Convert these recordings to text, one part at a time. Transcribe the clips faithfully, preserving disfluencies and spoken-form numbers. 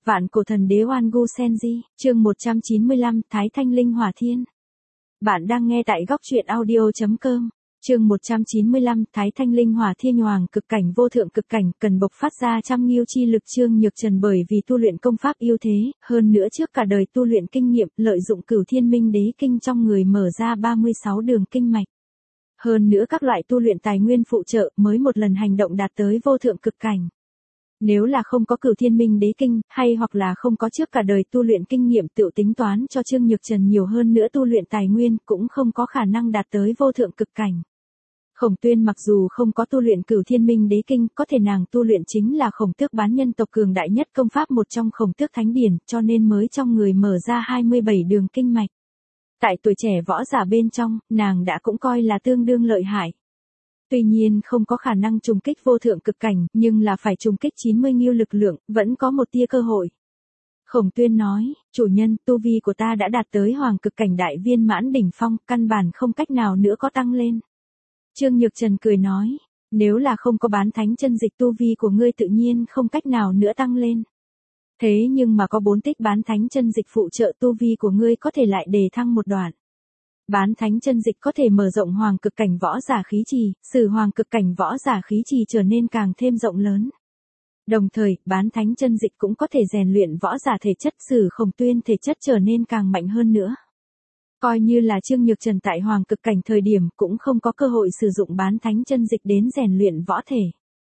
Vạn cổ thần đế Oan Gu Senji, chương một trăm chín mươi lăm, Thái Thanh Linh Hỏa Thiên. Bạn đang nghe tại góc truyện audio chấm com. Chương một trăm chín mươi lăm, Thái Thanh Linh Hỏa Thiên Hoàng cực cảnh vô thượng cực cảnh, cần bộc phát ra trăm nghiêu chi lực. Trương Nhược Trần bởi vì tu luyện công pháp yêu thế, hơn nữa trước cả đời tu luyện kinh nghiệm, lợi dụng Cửu Thiên Minh Đế kinh trong người mở ra ba mươi sáu đường kinh mạch. Hơn nữa các loại tu luyện tài nguyên phụ trợ, mới một lần hành động đạt tới vô thượng cực cảnh. Nếu là không có Cửu Thiên Minh Đế kinh, hay hoặc là không có trước cả đời tu luyện kinh nghiệm, tự tính toán cho Trương Nhược Trần nhiều hơn nữa tu luyện tài nguyên, cũng không có khả năng đạt tới vô thượng cực cảnh. Khổng Tuyên mặc dù không có tu luyện Cửu Thiên Minh Đế kinh, có thể nàng tu luyện chính là Khổng Tước bán nhân tộc cường đại nhất công pháp một trong Khổng Tước Thánh Điển, cho nên mới trong người mở ra hai mươi bảy đường kinh mạch. Tại tuổi trẻ võ giả bên trong, nàng đã cũng coi là tương đương lợi hại. Tuy nhiên không có khả năng trùng kích vô thượng cực cảnh, nhưng là phải trùng kích chín mươi nghiêu lực lượng, vẫn có một tia cơ hội. Khổng Tuyên nói, chủ nhân, tu vi của ta đã đạt tới hoàng cực cảnh đại viên mãn đỉnh phong, căn bản không cách nào nữa có tăng lên. Trương Nhược Trần cười nói, nếu là không có bán thánh chân dịch tu vi của ngươi tự nhiên không cách nào nữa tăng lên. Thế nhưng mà có bốn tích bán thánh chân dịch phụ trợ tu vi của ngươi có thể lại đề thăng một đoạn. Bán thánh chân dịch có thể mở rộng hoàng cực cảnh võ giả khí trì, sử hoàng cực cảnh võ giả khí trì trở nên càng thêm rộng lớn. Đồng thời, bán thánh chân dịch cũng có thể rèn luyện võ giả thể chất, sử Khổng Tuyên thể chất trở nên càng mạnh hơn nữa. Coi như là Trương Nhược Trần tại hoàng cực cảnh thời điểm cũng không có cơ hội sử dụng bán thánh chân dịch đến rèn luyện võ thể.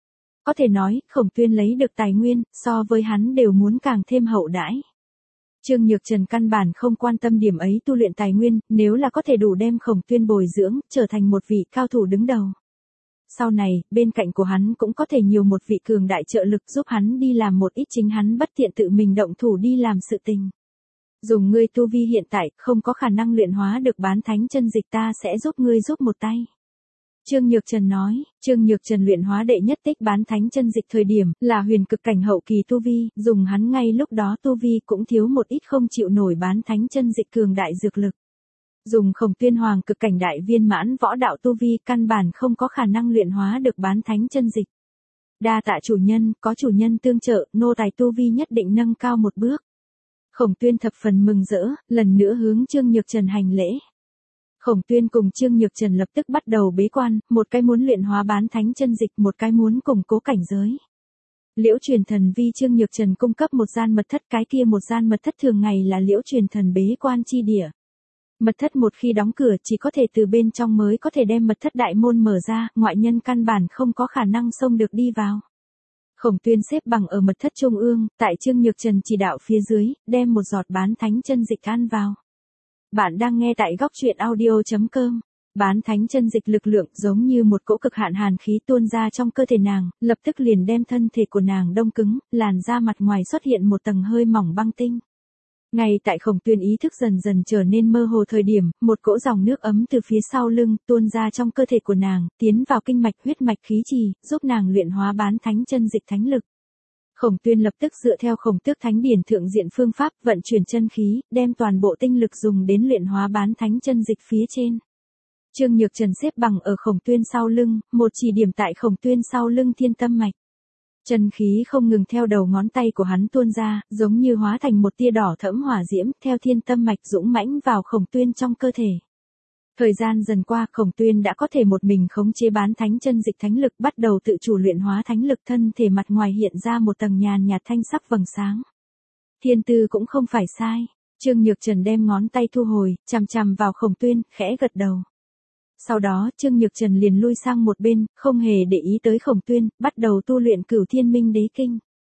Có thể nói, Khổng Tuyên lấy được tài nguyên, so với hắn đều muốn càng thêm hậu đãi. Trương Nhược Trần căn bản không quan tâm điểm ấy tu luyện tài nguyên, nếu là có thể đủ đem Khổng Tuyên bồi dưỡng, trở thành một vị cao thủ đứng đầu. Sau này, bên cạnh của hắn cũng có thể nhiều một vị cường đại trợ lực giúp hắn đi làm một ít chính hắn bất tiện tự mình động thủ đi làm sự tình. Dùng ngươi tu vi hiện tại, không có khả năng luyện hóa được bán thánh chân dịch, ta sẽ giúp ngươi giúp một tay. Trương Nhược Trần nói, Trương Nhược Trần luyện hóa đệ nhất tích bán thánh chân dịch thời điểm, là huyền cực cảnh hậu kỳ tu vi, dùng hắn ngay lúc đó tu vi cũng thiếu một ít không chịu nổi bán thánh chân dịch cường đại dược lực. Dùng Khổng Tuyên hoàng cực cảnh đại viên mãn võ đạo tu vi, căn bản không có khả năng luyện hóa được bán thánh chân dịch. Đa tạ chủ nhân, có chủ nhân tương trợ, nô tài tu vi nhất định nâng cao một bước. Khổng Tuyên thập phần mừng rỡ, lần nữa hướng Trương Nhược Trần hành lễ. Khổng Tuyên cùng Trương Nhược Trần lập tức bắt đầu bế quan, một cái muốn luyện hóa bán thánh chân dịch, một cái muốn củng cố cảnh giới. Liễu Truyền Thần vi Trương Nhược Trần cung cấp một gian mật thất, cái kia một gian mật thất thường ngày là Liễu Truyền Thần bế quan chi địa. Mật thất một khi đóng cửa chỉ có thể từ bên trong mới có thể đem mật thất đại môn mở ra, ngoại nhân căn bản không có khả năng xông được đi vào. Khổng Tuyên xếp bằng ở mật thất trung ương, tại Trương Nhược Trần chỉ đạo phía dưới, đem một giọt bán thánh chân dịch ăn vào. Bạn đang nghe tại góc truyện audio chấm com. Bán thánh chân dịch lực lượng giống như một cỗ cực hạn hàn khí tuôn ra trong cơ thể nàng, lập tức liền đem thân thể của nàng đông cứng, làn da mặt ngoài xuất hiện một tầng hơi mỏng băng tinh. Ngay tại Khổng Tuyên ý thức dần dần trở nên mơ hồ thời điểm, một cỗ dòng nước ấm từ phía sau lưng tuôn ra trong cơ thể của nàng, tiến vào kinh mạch huyết mạch khí trì, giúp nàng luyện hóa bán thánh chân dịch thánh lực. Khổng Tuyên lập tức dựa theo Khổng Tước Thánh Điển thượng diện phương pháp vận chuyển chân khí, đem toàn bộ tinh lực dùng đến luyện hóa bán thánh chân dịch phía trên. Trương Nhược Trần xếp bằng ở Khổng Tuyên sau lưng, một chỉ điểm tại Khổng Tuyên sau lưng thiên tâm mạch. Chân khí không ngừng theo đầu ngón tay của hắn tuôn ra, giống như hóa thành một tia đỏ thẫm hỏa diễm, theo thiên tâm mạch dũng mãnh vào Khổng Tuyên trong cơ thể. Thời gian dần qua, Khổng Tuyên đã có thể một mình khống chế bán thánh chân dịch thánh lực, bắt đầu tự chủ luyện hóa thánh lực, thân thể mặt ngoài hiện ra một tầng nhàn nhạt thanh sắc vầng sáng. Thiên tư cũng không phải sai. Trương Nhược Trần đem ngón tay thu hồi, chằm chằm vào Khổng Tuyên, khẽ gật đầu. Sau đó, Trương Nhược Trần liền lui sang một bên, không hề để ý tới Khổng Tuyên, bắt đầu tu luyện Cửu Thiên Minh Đế kinh.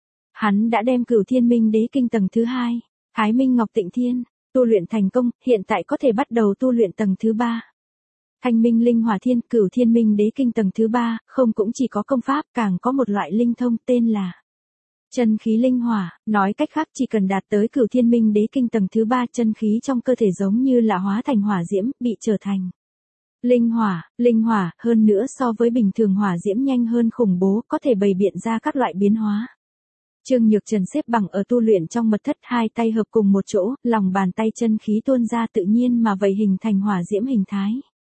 Hắn đã đem Cửu Thiên Minh Đế kinh tầng thứ hai, Thái Minh Ngọc Tịnh Thiên, tu luyện thành công, hiện tại có thể bắt đầu tu luyện tầng thứ ba. Thanh Minh Linh Hỏa Thiên, Cửu Thiên Minh Đế kinh tầng thứ ba, không cũng chỉ có công pháp, càng có một loại linh thông tên là chân khí linh hỏa, nói cách khác chỉ cần đạt tới Cửu Thiên Minh Đế kinh tầng thứ ba, chân khí trong cơ thể giống như là hóa thành hỏa diễm, bị trở thành linh hỏa, linh hỏa, hơn nữa so với bình thường hỏa diễm nhanh hơn khủng bố, có thể bày biện ra các loại biến hóa. Trương Nhược Trần xếp bằng ở tu luyện trong mật thất, hai tay hợp cùng một chỗ, lòng bàn tay chân khí tuôn ra tự nhiên mà vậy hình thành hỏa diễm hình thái.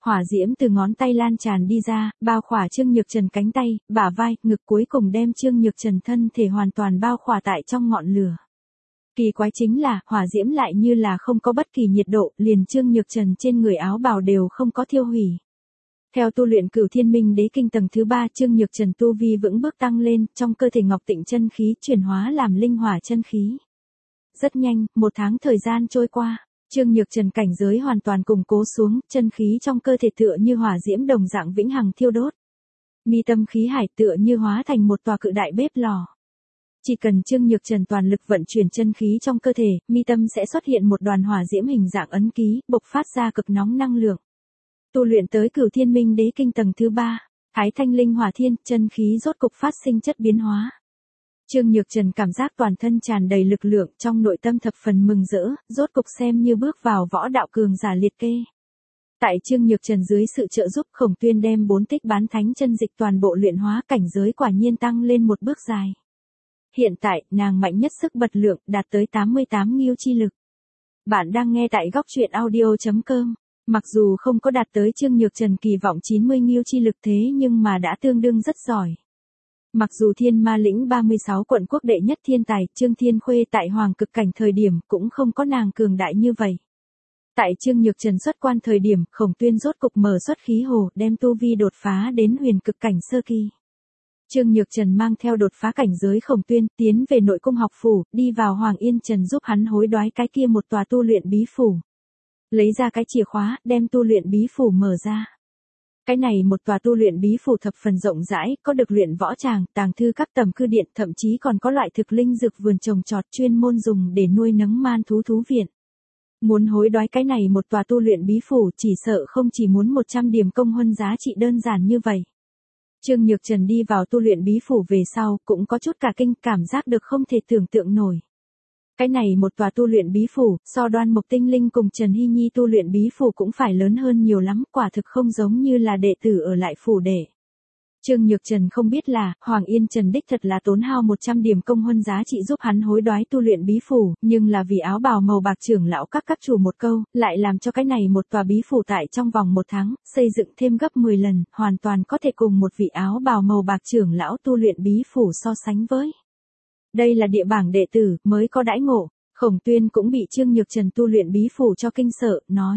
Hỏa diễm từ ngón tay lan tràn đi ra, bao khỏa Trương Nhược Trần cánh tay, bả vai, ngực cuối cùng đem Trương Nhược Trần thân thể hoàn toàn bao khỏa tại trong ngọn lửa. Kỳ quái chính là, hỏa diễm lại như là không có bất kỳ nhiệt độ, liền Trương Nhược Trần trên người áo bào đều không có thiêu hủy. Theo tu luyện Cửu Thiên Minh Đế Kinh tầng thứ ba, Trương Nhược Trần tu vi vững bước tăng lên, trong cơ thể Ngọc Tịnh chân khí chuyển hóa làm linh hỏa chân khí. Rất nhanh, một tháng thời gian trôi qua, Trương Nhược Trần cảnh giới hoàn toàn củng cố xuống, chân khí trong cơ thể tựa như hỏa diễm đồng dạng vĩnh hằng thiêu đốt. Mi tâm khí hải tựa như hóa thành một tòa cự đại bếp lò. Chỉ cần Trương Nhược Trần toàn lực vận chuyển chân khí trong cơ thể, mi tâm sẽ xuất hiện một đoàn hỏa diễm hình dạng ấn ký, bộc phát ra cực nóng năng lượng. Tu luyện tới Cửu Thiên Minh Đế Kinh tầng thứ ba, Thái Thanh Linh Hỏa Thiên, chân khí rốt cục phát sinh chất biến hóa. Trương Nhược Trần cảm giác toàn thân tràn đầy lực lượng, trong nội tâm thập phần mừng rỡ, rốt cục xem như bước vào võ đạo cường giả liệt kê. Tại Trương Nhược Trần dưới sự trợ giúp, Khổng Tuyên đem bốn tích bán thánh chân dịch toàn bộ luyện hóa, cảnh giới quả nhiên tăng lên một bước dài. Hiện tại, nàng mạnh nhất sức bật lượng, đạt tới tám mươi tám nghiêu chi lực. Bạn đang nghe tại góc truyện audio chấm com. Mặc dù không có đạt tới Trương Nhược Trần kỳ vọng chín mươi nghiêu chi lực thế nhưng mà đã tương đương rất giỏi. Mặc dù Thiên Ma lĩnh ba mươi sáu quận quốc đệ nhất thiên tài, Trương Thiên Khuê tại hoàng cực cảnh thời điểm cũng không có nàng cường đại như vậy. Tại Trương Nhược Trần xuất quan thời điểm, Khổng Tuyên rốt cục mở xuất khí hồ, đem tu vi đột phá đến huyền cực cảnh sơ kỳ. Trương Nhược Trần mang theo đột phá cảnh giới Khổng Tuyên, tiến về nội cung học phủ, đi vào Hoàng Yên Trần giúp hắn hối đoái cái kia một tòa tu luyện bí phủ. Lấy ra cái chìa khóa, đem tu luyện bí phủ mở ra. Cái này một tòa tu luyện bí phủ thập phần rộng rãi, có được luyện võ tràng, tàng thư các tầm cư điện, thậm chí còn có loại thực linh dược vườn trồng trọt chuyên môn dùng để nuôi nấng man thú thú viện. Muốn hối đoái cái này một tòa tu luyện bí phủ chỉ sợ không chỉ muốn một trăm điểm công huân giá trị đơn giản như vậy. Trương Nhược Trần đi vào tu luyện bí phủ về sau, cũng có chút cả kinh, cảm giác được không thể tưởng tượng nổi. Cái này một tòa tu luyện bí phủ, so Đoan Mục Tinh Linh cùng Trần Hy Nhi tu luyện bí phủ cũng phải lớn hơn nhiều lắm, quả thực không giống như là đệ tử ở lại phủ đệ. Trương Nhược Trần không biết là, Hoàng Yên Trần đích thật là tốn hao một trăm điểm công huân giá trị giúp hắn hối đoái tu luyện bí phủ, nhưng là vì áo bào màu bạc trưởng lão các các chủ một câu, lại làm cho cái này một tòa bí phủ tại trong vòng một tháng, xây dựng thêm gấp mười lần, hoàn toàn có thể cùng một vị áo bào màu bạc trưởng lão tu luyện bí phủ so sánh với. Đây là địa bảng đệ tử, mới có đãi ngộ. Khổng Tuyên cũng bị Trương Nhược Trần tu luyện bí phủ cho kinh sợ, nói.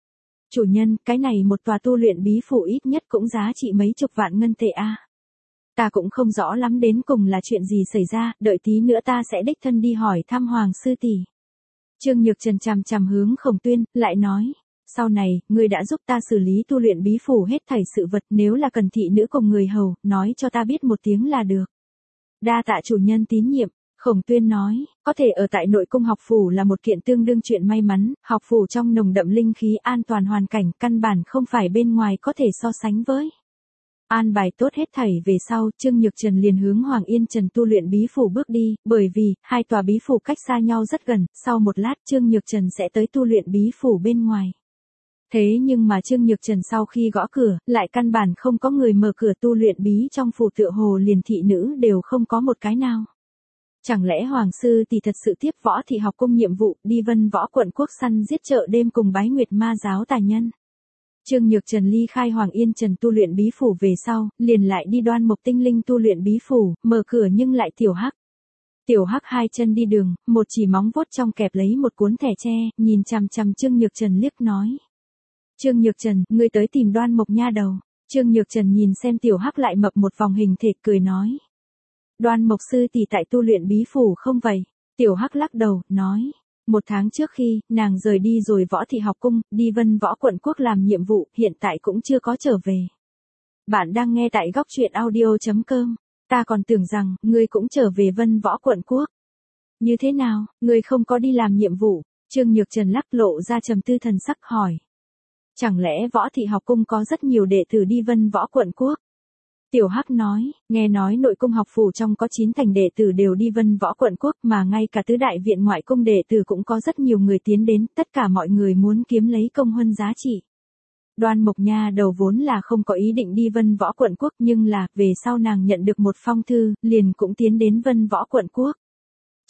Chủ nhân, cái này một tòa tu luyện bí phủ ít nhất cũng giá trị mấy chục vạn ngân tệ a. Ta cũng không rõ lắm đến cùng là chuyện gì xảy ra, đợi tí nữa ta sẽ đích thân đi hỏi thăm Hoàng sư tỷ. Trương Nhược Trần chằm chằm hướng Khổng Tuyên, lại nói. Sau này, ngươi đã giúp ta xử lý tu luyện bí phủ hết thảy sự vật, nếu là cần thị nữ cùng người hầu, nói cho ta biết một tiếng là được. Đa tạ chủ nhân tín nhiệm, Khổng Tuyên nói, có thể ở tại nội cung học phủ là một kiện tương đương chuyện may mắn, học phủ trong nồng đậm linh khí an toàn hoàn cảnh căn bản không phải bên ngoài có thể so sánh với. An bài tốt hết thảy về sau, Trương Nhược Trần liền hướng Hoàng Yên Trần tu luyện bí phủ bước đi, bởi vì, hai tòa bí phủ cách xa nhau rất gần, sau một lát Trương Nhược Trần sẽ tới tu luyện bí phủ bên ngoài. Thế nhưng mà Trương Nhược Trần sau khi gõ cửa, lại căn bản không có người mở cửa tu luyện bí trong phủ tựa hồ liền thị nữ đều không có một cái nào. Chẳng lẽ Hoàng sư thì thật sự tiếp võ thị học cung nhiệm vụ đi Vân Võ quận quốc săn giết chợ đêm cùng bái nguyệt ma giáo tà nhân. Trương Nhược Trần ly khai Hoàng Yên Trần tu luyện bí phủ về sau, liền lại đi Đoan Mục Tinh Linh tu luyện bí phủ, mở cửa nhưng lại Tiểu Hắc. Tiểu Hắc hai chân đi đường, một chỉ móng vuốt trong kẹp lấy một cuốn thẻ tre, nhìn chằm chằm Trương Nhược Trần liếc nói. Trương Nhược Trần, ngươi tới tìm Đoan Mục nha đầu. Trương Nhược Trần nhìn xem Tiểu Hắc lại mập một vòng hình thể cười nói. Đoan Mục sư tỷ tại tu luyện bí phủ không vậy? Tiểu Hắc lắc đầu, nói. Một tháng trước khi, nàng rời đi rồi Võ thị học cung, đi Vân Võ quận quốc làm nhiệm vụ, hiện tại cũng chưa có trở về. Bạn đang nghe tại góc truyện audio chấm com. Ta còn tưởng rằng, ngươi cũng trở về Vân Võ quận quốc. Như thế nào, ngươi không có đi làm nhiệm vụ? Trương Nhược Trần lắc lộ ra trầm tư thần sắc hỏi. Chẳng lẽ Võ thị học cung có rất nhiều đệ tử đi Vân Võ quận quốc? Tiểu Hắc nói, nghe nói nội cung học phủ trong có chín thành đệ tử đều đi Vân Võ quận quốc mà ngay cả tứ đại viện ngoại cung đệ tử cũng có rất nhiều người tiến đến, tất cả mọi người muốn kiếm lấy công huân giá trị. Đoan Mục nha đầu vốn là không có ý định đi Vân Võ quận quốc nhưng là, về sau nàng nhận được một phong thư, liền cũng tiến đến Vân Võ quận quốc.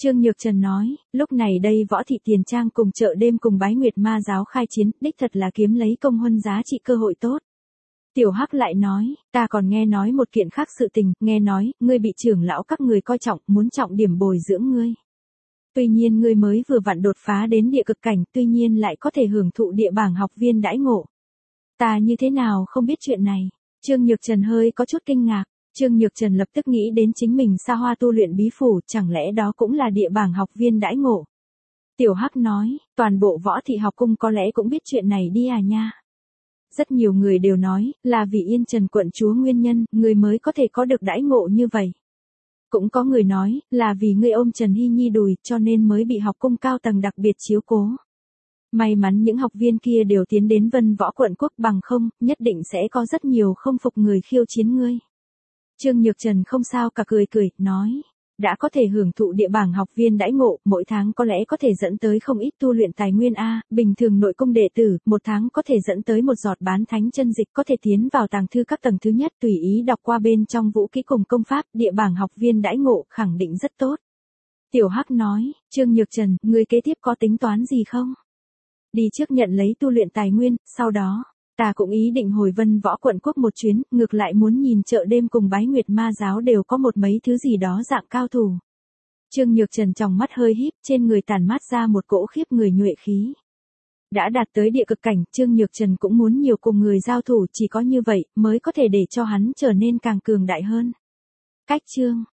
Trương Nhược Trần nói, lúc này đây Võ Thị Tiền Trang cùng chợ đêm cùng Bái Nguyệt Ma giáo khai chiến, đích thật là kiếm lấy công huân giá trị cơ hội tốt. Tiểu Hắc lại nói, ta còn nghe nói một kiện khác sự tình, nghe nói, ngươi bị trưởng lão các người coi trọng, muốn trọng điểm bồi dưỡng ngươi. Tuy nhiên ngươi mới vừa vặn đột phá đến địa cực cảnh, tuy nhiên lại có thể hưởng thụ địa bảng học viên đãi ngộ. Ta như thế nào không biết chuyện này? Trương Nhược Trần hơi có chút kinh ngạc. Trương Nhược Trần lập tức nghĩ đến chính mình xa hoa tu luyện bí phủ, chẳng lẽ đó cũng là địa bảng học viên đãi ngộ. Tiểu Hắc nói, toàn bộ Võ Thị học cung có lẽ cũng biết chuyện này đi à nha. Rất nhiều người đều nói, là vì Yên Trần quận chúa nguyên nhân, người mới có thể có được đãi ngộ như vậy. Cũng có người nói, là vì ngươi ôm Trần Hy Nhi đùi, cho nên mới bị học cung cao tầng đặc biệt chiếu cố. May mắn những học viên kia đều tiến đến Vân Võ quận quốc, bằng không, nhất định sẽ có rất nhiều không phục người khiêu chiến ngươi. Trương Nhược Trần không sao cả cười cười, nói, đã có thể hưởng thụ địa bảng học viên đãi ngộ, mỗi tháng có lẽ có thể dẫn tới không ít tu luyện tài nguyên A, bình thường nội cung đệ tử, một tháng có thể dẫn tới một giọt bán thánh chân dịch, có thể tiến vào tàng thư các tầng thứ nhất, tùy ý đọc qua bên trong vũ kỹ cùng công pháp, địa bảng học viên đãi ngộ khẳng định rất tốt. Tiểu Hắc nói, Trương Nhược Trần, người kế tiếp có tính toán gì không? Đi trước nhận lấy tu luyện tài nguyên, sau đó, ta cũng ý định hồi Vân Võ quận quốc một chuyến, ngược lại muốn nhìn chợ đêm cùng Bái Nguyệt Ma giáo đều có một mấy thứ gì đó dạng cao thủ. Trương Nhược Trần trong mắt hơi híp, trên người tản mát ra một cỗ khiếp người nhuệ khí. Đã đạt tới địa cực cảnh, Trương Nhược Trần cũng muốn nhiều cùng người giao thủ, chỉ có như vậy mới có thể để cho hắn trở nên càng cường đại hơn. Cách chương